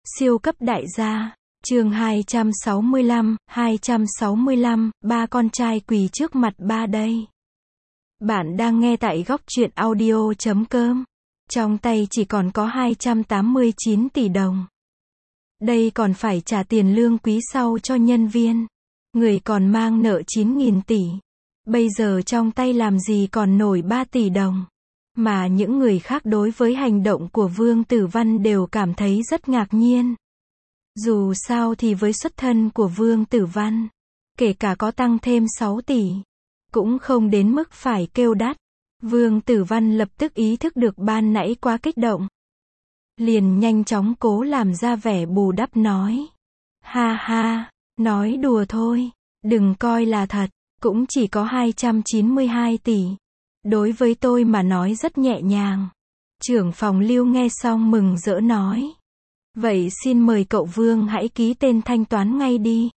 Siêu cấp đại gia, chương 265, ba con trai quỳ trước mặt ba đây. Bạn đang nghe tại góc truyện audio.com. Trong tay chỉ còn có 289 tỷ đồng. Đây còn phải trả tiền lương quý sau cho nhân viên. Người còn mang nợ 9.000 tỷ. Bây giờ trong tay làm gì còn nổi 3 tỷ đồng. Mà những người khác đối với hành động của Vương Tử Văn đều cảm thấy rất ngạc nhiên. Dù sao thì với xuất thân của Vương Tử Văn, kể cả có tăng thêm 6 tỷ, cũng không đến mức phải kêu đắt. Vương Tử Văn lập tức ý thức được ban nãy quá kích động. Liền nhanh chóng cố làm ra vẻ bù đắp nói. Ha ha, nói đùa thôi, đừng coi là thật, cũng chỉ có 292 tỷ. Đối với tôi mà nói rất nhẹ nhàng. Trưởng phòng Lưu nghe xong mừng rỡ nói. Vậy xin mời cậu Vương hãy ký tên thanh toán ngay đi.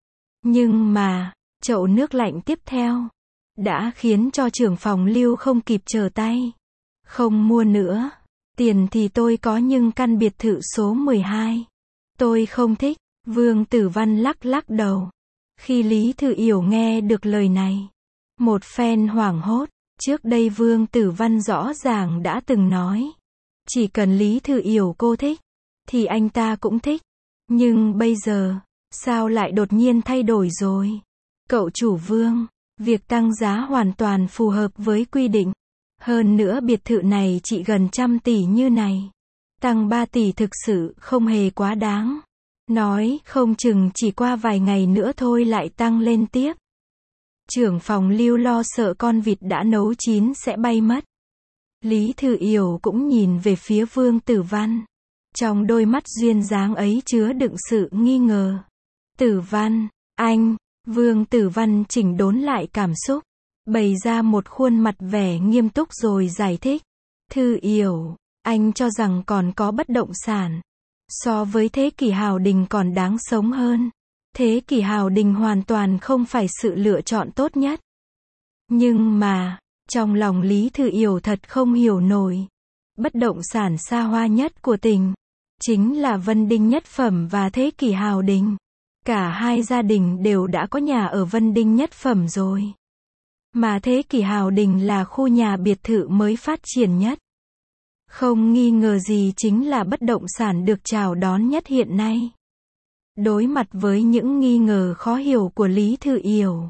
Nhưng mà, chậu nước lạnh tiếp theo đã khiến cho trưởng phòng Lưu không kịp trở tay. Không mua nữa. Tiền thì tôi có nhưng căn biệt thự số 12. Tôi không thích. Vương Tử Văn lắc lắc đầu. Khi Lý Thư Yểu nghe được lời này, một phen hoảng hốt. Trước đây Vương Tử Văn rõ ràng đã từng nói. Chỉ cần Lý Thư Yểu cô thích, thì anh ta cũng thích. Nhưng bây giờ, sao lại đột nhiên thay đổi rồi? Cậu chủ Vương, việc tăng giá hoàn toàn phù hợp với quy định. Hơn nữa biệt thự này chỉ gần 100 tỷ như này. Tăng 3 tỷ thực sự không hề quá đáng. Nói không chừng chỉ qua vài ngày nữa thôi lại tăng lên tiếp. Trưởng phòng Lưu lo sợ con vịt đã nấu chín sẽ bay mất. Lý Thư Yểu cũng nhìn về phía Vương Tử Văn. Trong đôi mắt duyên dáng ấy chứa đựng sự nghi ngờ. Tử Văn, anh, Vương Tử Văn chỉnh đốn lại cảm xúc. Bày ra một khuôn mặt vẻ nghiêm túc rồi giải thích. Thư Yểu, anh cho rằng còn có bất động sản. So với Thế Kỷ Hào Đình còn đáng sống hơn. Thế Kỷ Hào Đình hoàn toàn không phải sự lựa chọn tốt nhất. Nhưng mà, trong lòng Lý Thư Yểu thật không hiểu nổi. Bất động sản xa hoa nhất của tỉnh, chính là Vân Đinh Nhất Phẩm và Thế Kỷ Hào Đình. Cả hai gia đình đều đã có nhà ở Vân Đinh Nhất Phẩm rồi. Mà Thế Kỷ Hào Đình là khu nhà biệt thự mới phát triển nhất. Không nghi ngờ gì chính là bất động sản được chào đón nhất hiện nay. Đối mặt với những nghi ngờ khó hiểu của Lý Thư Yểu,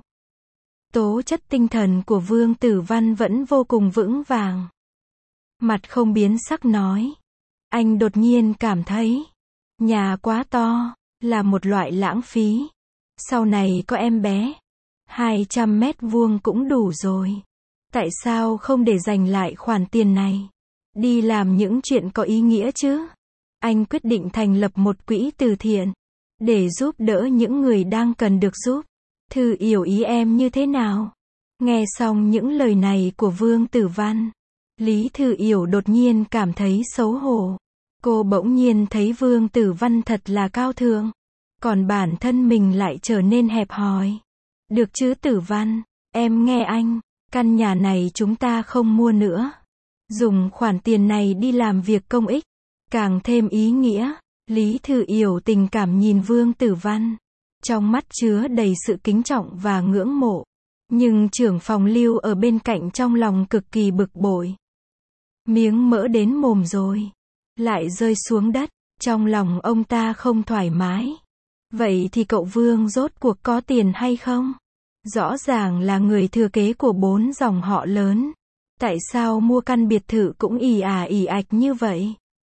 tố chất tinh thần của Vương Tử Văn vẫn vô cùng vững vàng. Mặt không biến sắc nói. Anh đột nhiên cảm thấy, nhà quá to, là một loại lãng phí. Sau này có em bé, 200 mét vuông cũng đủ rồi. Tại sao không để dành lại khoản tiền này, đi làm những chuyện có ý nghĩa chứ? Anh quyết định thành lập một quỹ từ thiện, để giúp đỡ những người đang cần được giúp. Thư Yểu ý em như thế nào? Nghe xong những lời này của Vương Tử Văn, Lý Thư Yểu đột nhiên cảm thấy xấu hổ. Cô bỗng nhiên thấy Vương Tử Văn thật là cao thượng, còn bản thân mình lại trở nên hẹp hòi. Được chứ Tử Văn, em nghe anh, căn nhà này chúng ta không mua nữa. Dùng khoản tiền này đi làm việc công ích, càng thêm ý nghĩa. Lý Thư Yểu tình cảm nhìn Vương Tử Văn, trong mắt chứa đầy sự kính trọng và ngưỡng mộ. Nhưng trưởng phòng Lưu ở bên cạnh trong lòng cực kỳ bực bội. Miếng mỡ đến mồm rồi, lại rơi xuống đất, trong lòng ông ta không thoải mái. Vậy thì cậu Vương rốt cuộc có tiền hay không? Rõ ràng là người thừa kế của 4 dòng họ lớn. Tại sao mua căn biệt thự cũng ì ạch như vậy?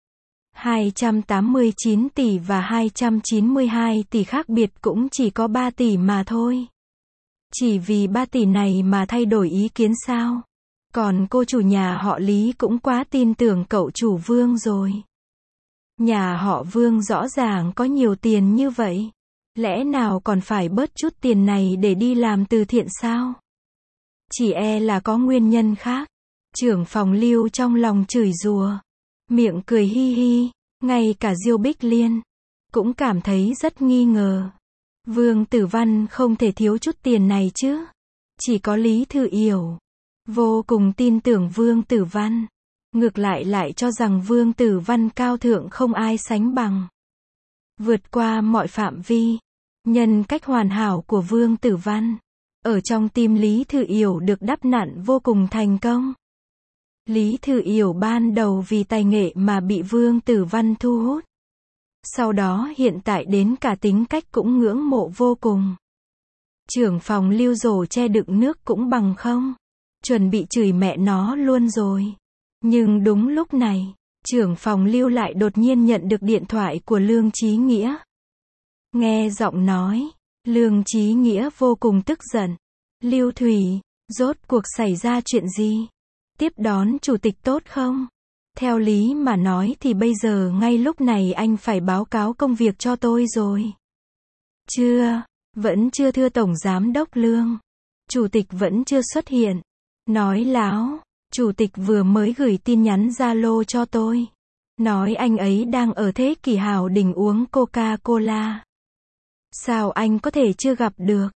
289 tỷ và 292 tỷ khác biệt cũng chỉ có 3 tỷ mà thôi. Chỉ vì 3 tỷ này mà thay đổi ý kiến sao? Còn cô chủ nhà họ Lý cũng quá tin tưởng cậu chủ Vương rồi. Nhà họ Vương rõ ràng có nhiều tiền như vậy. Lẽ nào còn phải bớt chút tiền này để đi làm từ thiện sao? Chỉ e là có nguyên nhân khác. Trưởng phòng Lưu trong lòng chửi rủa, miệng cười hi hi. Ngay cả Diêu Bích Liên cũng cảm thấy rất nghi ngờ. Vương Tử Văn không thể thiếu chút tiền này chứ. Chỉ có Lý Thư Yểu vô cùng tin tưởng Vương Tử Văn. Ngược lại cho rằng Vương Tử Văn cao thượng không ai sánh bằng. vượt qua mọi phạm vi. Nhân cách hoàn hảo của Vương Tử Văn, ở trong tim Lý Thư Yểu được đắp nặn vô cùng thành công. Lý Thư Yểu ban đầu vì tài nghệ mà bị Vương Tử Văn thu hút. Sau đó hiện tại đến cả tính cách cũng ngưỡng mộ vô cùng. Trưởng phòng Lưu rổ che đựng nước cũng bằng không. Chuẩn bị chửi mẹ nó luôn rồi. Nhưng đúng lúc này, trưởng phòng Lưu lại đột nhiên nhận được điện thoại của Lương Chí Nghĩa. Nghe giọng nói, Lương Chí Nghĩa vô cùng tức giận. Lưu Thủy, rốt cuộc xảy ra chuyện gì? Tiếp đón chủ tịch tốt không? Theo lý mà nói thì bây giờ ngay lúc này anh phải báo cáo công việc cho tôi rồi. Chưa, vẫn chưa thưa Tổng Giám đốc Lương. Chủ tịch vẫn chưa xuất hiện. Nói láo, chủ tịch vừa mới gửi tin nhắn Zalo cho tôi. Nói anh ấy đang ở thế kỷ hào đỉnh uống Coca-Cola. Sao anh có thể chưa gặp được?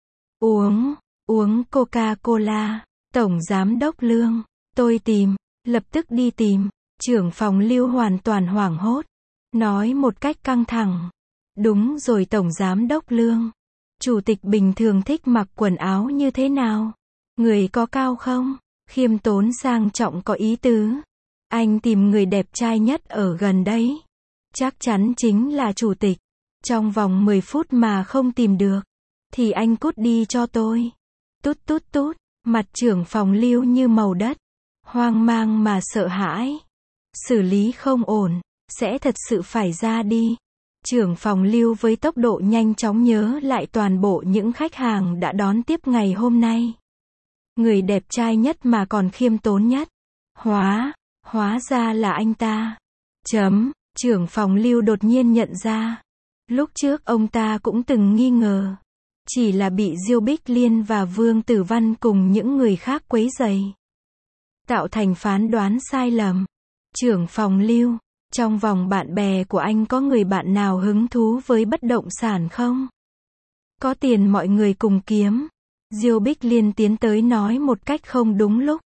Uống Coca-Cola. Tổng Giám đốc Lương, tôi tìm, lập tức đi tìm. Trưởng phòng Lưu hoàn toàn hoảng hốt. Nói một cách căng thẳng. Đúng rồi Tổng Giám đốc Lương. Chủ tịch bình thường thích mặc quần áo như thế nào? Người có cao không? Khiêm tốn sang trọng có ý tứ. Anh tìm người đẹp trai nhất ở gần đấy. Chắc chắn chính là chủ tịch. Trong vòng 10 phút mà không tìm được, thì anh cút đi cho tôi. Tút tút tút, mặt trưởng phòng Lưu như màu đất. Hoang mang mà sợ hãi. Xử lý không ổn, sẽ thật sự phải ra đi. Trưởng phòng Lưu với tốc độ nhanh chóng nhớ lại toàn bộ những khách hàng đã đón tiếp ngày hôm nay. Người đẹp trai nhất mà còn khiêm tốn nhất. Hóa ra là anh ta. Trưởng phòng Lưu đột nhiên nhận ra. Lúc trước ông ta cũng từng nghi ngờ. Chỉ là bị Diêu Bích Liên và Vương Tử Văn cùng những người khác quấy rầy, tạo thành phán đoán sai lầm. Trưởng phòng Lưu, trong vòng bạn bè của anh có người bạn nào hứng thú với bất động sản không? Có tiền mọi người cùng kiếm. Diêu Bích Liên tiến tới nói một cách không đúng lúc.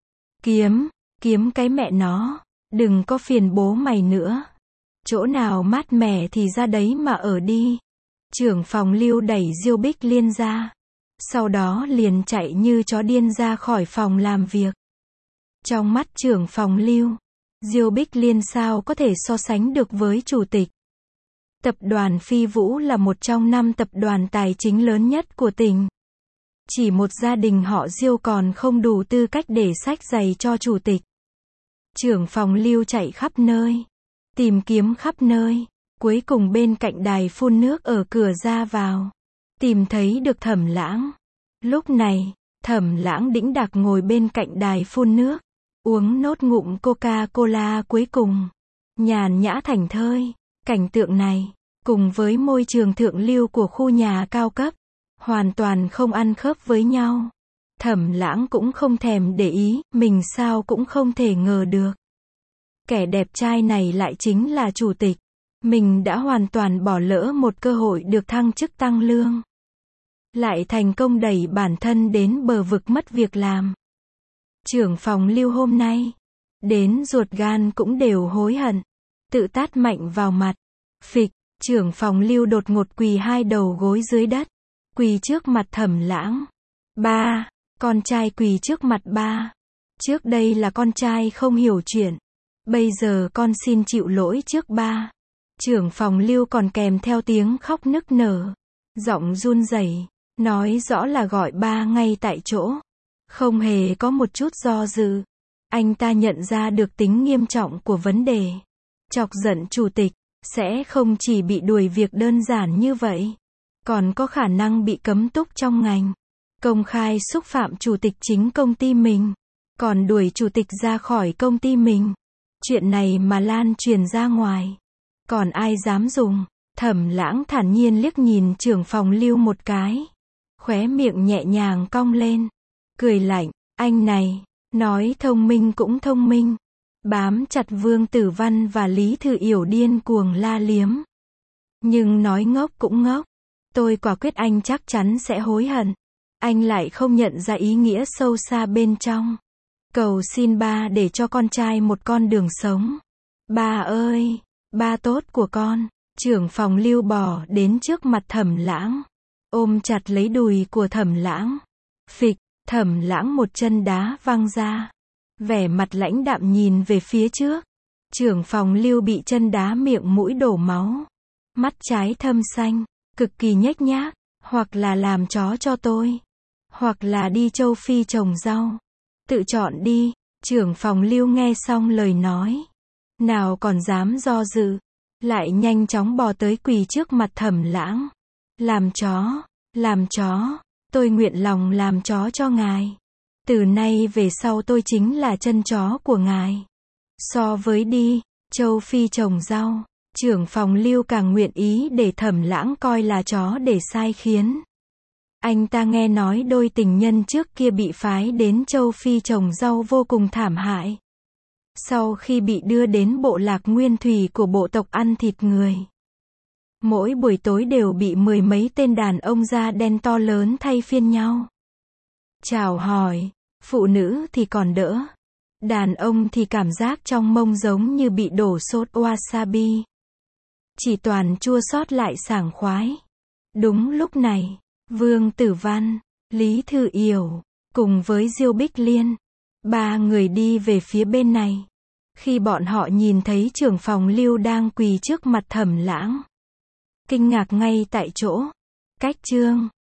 Kiếm cái mẹ nó. Đừng có phiền bố mày nữa. Chỗ nào mát mẻ thì ra đấy mà ở đi. Trưởng phòng Lưu đẩy Diêu Bích Liên ra. Sau đó liền chạy như chó điên ra khỏi phòng làm việc. Trong mắt trưởng phòng Lưu, Diêu Bích Liên sao có thể so sánh được với chủ tịch. Tập đoàn Phi Vũ là một trong 5 tập đoàn tài chính lớn nhất của tỉnh. Chỉ một gia đình họ Diêu còn không đủ tư cách để xách giày cho chủ tịch. Trưởng phòng Lưu chạy khắp nơi, tìm kiếm khắp nơi, cuối cùng bên cạnh đài phun nước ở cửa ra vào, tìm thấy được Thẩm Lãng. Lúc này, Thẩm Lãng đĩnh đạc ngồi bên cạnh đài phun nước, uống nốt ngụm Coca-Cola cuối cùng, nhàn nhã thảnh thơi. Cảnh tượng này, cùng với môi trường thượng lưu của khu nhà cao cấp, hoàn toàn không ăn khớp với nhau. Thẩm Lãng cũng không thèm để ý, mình sao cũng không thể ngờ được. Kẻ đẹp trai này lại chính là chủ tịch. Mình đã hoàn toàn bỏ lỡ một cơ hội được thăng chức tăng lương. Lại thành công đẩy bản thân đến bờ vực mất việc làm. Trưởng phòng Lưu hôm nay, đến ruột gan cũng đều hối hận. Tự tát mạnh vào mặt. Phịch, trưởng phòng Lưu đột ngột quỳ 2 đầu gối dưới đất. Quỳ trước mặt Thẩm Lãng. Ba, con trai quỳ trước mặt ba. Trước đây là con trai không hiểu chuyện. Bây giờ con xin chịu lỗi trước ba. Trưởng phòng Lưu còn kèm theo tiếng khóc nức nở. Giọng run rẩy, nói rõ là gọi ba ngay tại chỗ. Không hề có một chút do dự. Anh ta nhận ra được tính nghiêm trọng của vấn đề. Chọc giận chủ tịch, sẽ không chỉ bị đuổi việc đơn giản như vậy. Còn có khả năng bị cấm túc trong ngành. Công khai xúc phạm chủ tịch chính công ty mình. Còn đuổi chủ tịch ra khỏi công ty mình. Chuyện này mà lan truyền ra ngoài, còn ai dám dùng? Thẩm Lãng thản nhiên liếc nhìn trưởng phòng Lưu một cái. Khóe miệng nhẹ nhàng cong lên. Cười lạnh, anh này, nói thông minh cũng thông minh. Bám chặt Vương Tử Văn và Lý Thư Yểu điên cuồng la liếm. Nhưng nói ngốc cũng ngốc. Tôi quả quyết anh chắc chắn sẽ hối hận. Anh lại không nhận ra ý nghĩa sâu xa bên trong. Cầu xin ba để cho con trai một con đường sống. Ba ơi, ba tốt của con. Trưởng phòng Lưu bò đến trước mặt Thẩm Lãng, ôm chặt lấy đùi của Thẩm Lãng. Phịch, Thẩm Lãng một chân đá văng ra. Vẻ mặt lãnh đạm nhìn về phía trước. Trưởng phòng Lưu bị chân đá miệng mũi đổ máu. Mắt trái thâm xanh, cực kỳ nhếch nhác. Hoặc là làm chó cho tôi, hoặc là đi châu Phi trồng rau. Tự chọn đi. Trưởng phòng Lưu nghe xong lời nói, nào còn dám do dự, lại nhanh chóng bò tới quỳ trước mặt Thẩm Lãng. Làm chó, tôi nguyện lòng làm chó cho ngài. Từ nay về sau tôi chính là chân chó của ngài. So với đi, châu Phi trồng rau, trưởng phòng Lưu càng nguyện ý để Thẩm Lãng coi là chó để sai khiến. Anh ta nghe nói đôi tình nhân trước kia bị phái đến châu Phi trồng rau vô cùng thảm hại. Sau khi bị đưa đến bộ lạc nguyên thủy của bộ tộc ăn thịt người, mỗi buổi tối đều bị mười mấy tên đàn ông da đen to lớn thay phiên nhau chào hỏi. Phụ nữ thì còn đỡ, đàn ông thì cảm giác trong mông giống như bị đổ sốt wasabi. Chỉ toàn chua xót lại sảng khoái. Đúng lúc này, Vương Tử Văn, Lý Thư Yểu, cùng với Diêu Bích Liên, ba người đi về phía bên này. Khi bọn họ nhìn thấy trưởng phòng Lưu đang quỳ trước mặt Thẩm Lãng, kinh ngạc ngay tại chỗ. Cách chương